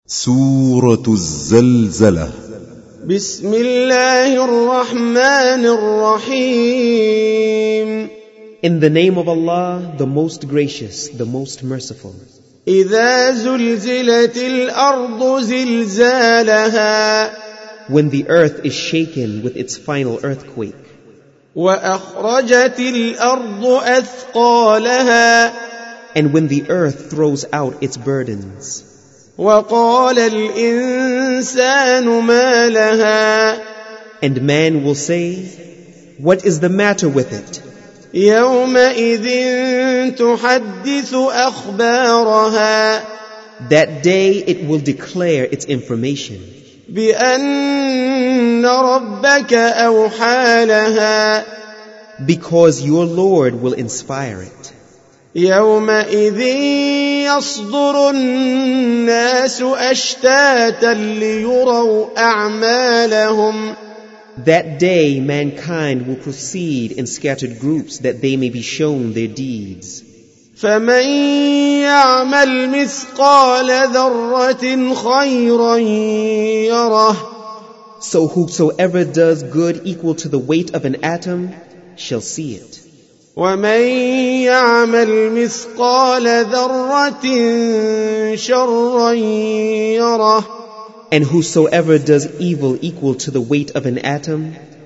سورة الزلزلة. بسم الله الرحمن الرحيم. In the name of Allah, the most gracious, the most merciful. إذا زلزلت الأرض زلزالها. When the earth is shaken with its final earthquake. وأخرجت الأرض أثقالها. And when the earth throws out its burdens. وقال الإنسان ما لها. And man will say, what is the matter with it? يومئذ تحدث أخبارها. That day it will declare its information. بأن ربك أوحى لها. Because your Lord will inspire it. يومئذ يصدر الناس أشتاتا ليروا أعمالهم. That day mankind will proceed in scattered groups that they may be shown their deeds. فمن يعمل مثقال ذرة خيرا يره. So whosoever does good equal to the weight of an atom shall see it. ومن يعمل مثقال ذرة شرا يره. And whosoever does evil equal to the weight of an atom